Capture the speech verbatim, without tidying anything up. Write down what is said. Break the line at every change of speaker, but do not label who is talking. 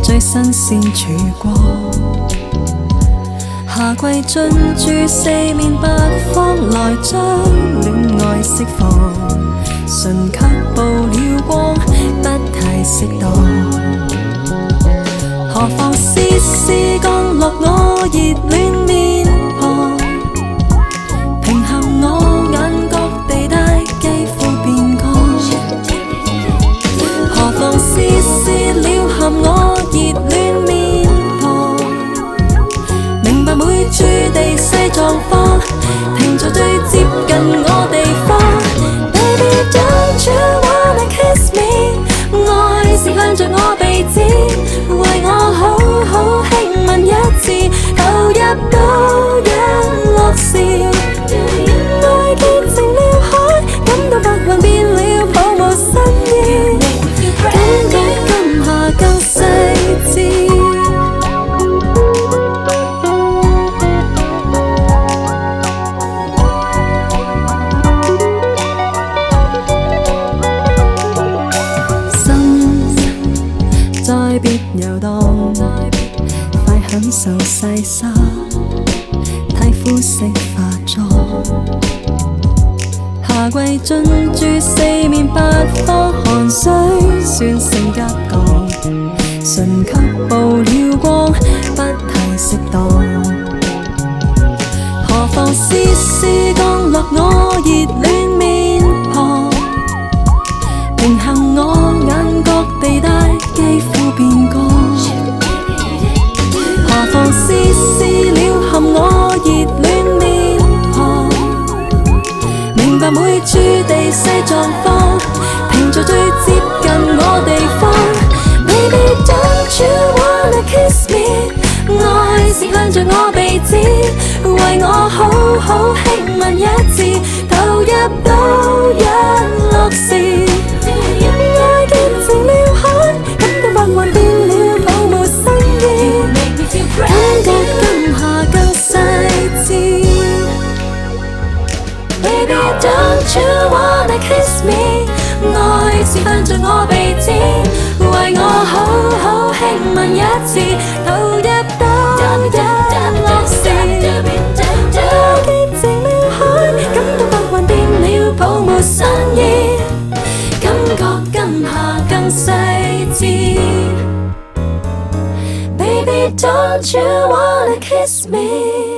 最新鮮曙光。夏季進駐四面八方，來將戀愛釋放，唇卻曝了光，不太適當。何況絲絲降落我熱戀面龐，平衡我眼角地帶肌膚變乾。何況絲絲撩撼我熱戀面龐，明白每處地勢狀況，停在最接近我地方。Baby don't you wanna kiss me， 愛是向着我鼻子，為我好好輕吻一次，投入到日落時。愛結成了海，感到白雲變了泡沫新意，感覺今夏更細緻。再別遊蕩，快享受細沙，睇膚色化妝。夏季進駐四面八方，汗水酸性急降，唇卻曝了光，不太適當。何況絲絲降落我熱戀面龐，平衡我眼角地帶肌膚變乾。何況絲絲撩撼我熱戀面龐，明白每處地勢狀況，停在最接近我地方。Baby don't you wanna kiss me， 愛是向着我鼻子，為我好好輕吻一次，投入到日落時。愛結成了海，感到白雲變了泡沫新意，感覺今夏更細緻。Baby don't you wanna kiss me， 愛是向着我鼻子，為我好好輕吻一次，投入到日落時。愛結成了海，感到白雲變了泡沫新意，感覺今夏更細緻。Baby don't you wanna kiss me。